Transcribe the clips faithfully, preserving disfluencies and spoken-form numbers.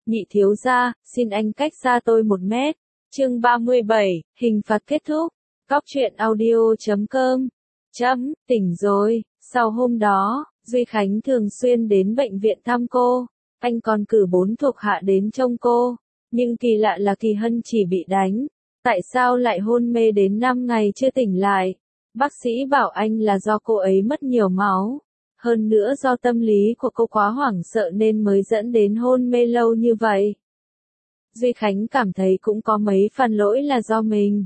Nhị thiếu gia, xin anh cách xa tôi một mét. Chương ba mươi bảy, hình phạt kết thúc. Cóc truyện audio chấm com. Chấm, tỉnh rồi. Sau hôm đó, Duy Khánh thường xuyên đến bệnh viện thăm cô. Anh còn cử bốn thuộc hạ đến trông cô. Nhưng kỳ lạ là Kỳ Hân chỉ bị đánh. Tại sao lại hôn mê đến năm ngày chưa tỉnh lại? Bác sĩ bảo anh là do cô ấy mất nhiều máu. Hơn nữa do tâm lý của cô quá hoảng sợ nên mới dẫn đến hôn mê lâu như vậy. Duy Khánh cảm thấy cũng có mấy phần lỗi là do mình.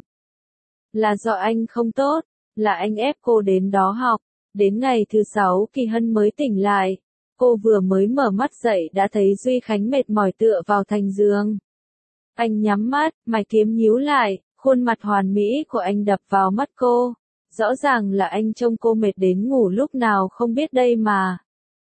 Là do anh không tốt, là anh ép cô đến đó học. Đến ngày thứ sáu Kỳ Hân mới tỉnh lại. Cô vừa mới mở mắt dậy đã thấy Duy Khánh mệt mỏi tựa vào thành giường. Anh nhắm mắt, mày kiếm nhíu lại, khuôn mặt hoàn mỹ của anh đập vào mắt cô. Rõ ràng là anh trông cô mệt đến ngủ lúc nào không biết đây mà.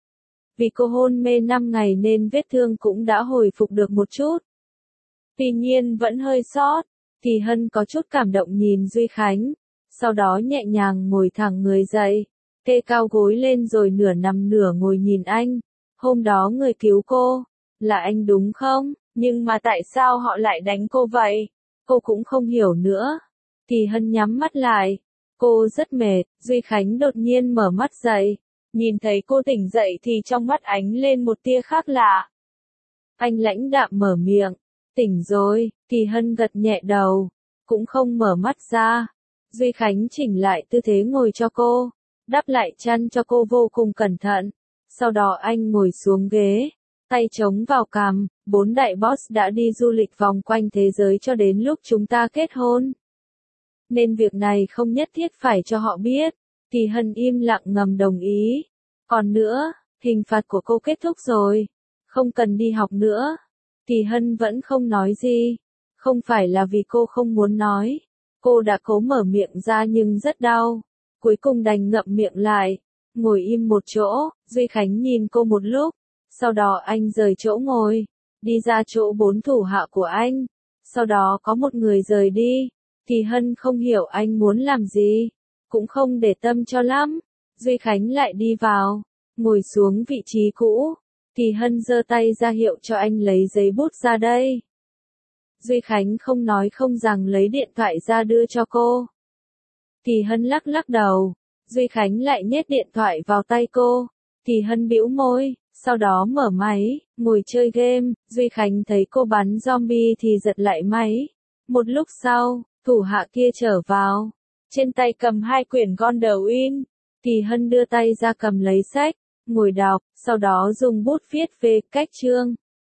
Vì cô hôn mê năm ngày nên vết thương cũng đã hồi phục được một chút. Tuy nhiên vẫn hơi sót. Kỳ Hân có chút cảm động nhìn Duy Khánh. Sau đó nhẹ nhàng ngồi thẳng người dậy. Kê cao gối lên rồi nửa nằm nửa ngồi nhìn anh. Hôm đó người cứu cô. Là anh đúng không? Nhưng mà tại sao họ lại đánh cô vậy? Cô cũng không hiểu nữa. Kỳ Hân nhắm mắt lại. Cô rất mệt. Duy Khánh đột nhiên mở mắt dậy. Nhìn thấy cô tỉnh dậy thì trong mắt ánh lên một tia khác lạ. Anh lãnh đạm mở miệng. Tỉnh rồi. Kỳ Hân gật nhẹ đầu. Cũng không mở mắt ra. Duy Khánh chỉnh lại tư thế ngồi cho cô. Đắp lại chăn cho cô vô cùng cẩn thận. Sau đó anh ngồi xuống ghế. Tay chống vào cằm. Bốn đại boss đã đi du lịch vòng quanh thế giới cho đến lúc chúng ta kết hôn. Nên việc này không nhất thiết phải cho họ biết. Kỳ Hân im lặng ngầm đồng ý. Còn nữa, hình phạt của cô kết thúc rồi. Không cần đi học nữa. Kỳ Hân vẫn không nói gì. Không phải là vì cô không muốn nói. Cô đã cố mở miệng ra nhưng rất đau. Cuối cùng đành ngậm miệng lại. Ngồi im một chỗ, Duy Khánh nhìn cô một lúc. Sau đó anh rời chỗ ngồi. Đi ra chỗ bốn thủ hạ của anh. Sau đó có một người rời đi. Kỳ Hân không hiểu anh muốn làm gì. Cũng không để tâm cho lắm. Duy Khánh lại đi vào. Ngồi xuống vị trí cũ. Kỳ Hân giơ tay ra hiệu cho anh lấy giấy bút ra đây. Duy Khánh không nói không rằng lấy điện thoại ra đưa cho cô. Kỳ Hân lắc lắc đầu. Duy Khánh lại nhét điện thoại vào tay cô. Kỳ Hân bĩu môi. Sau đó mở máy, ngồi chơi game. Duy Khánh thấy cô bắn zombie thì giật lại máy. Một lúc sau, thủ hạ kia trở vào. Trên tay cầm hai quyển Gondolin. Kỳ Hân đưa tay ra cầm lấy sách, ngồi đọc, sau đó dùng bút viết về cách chương.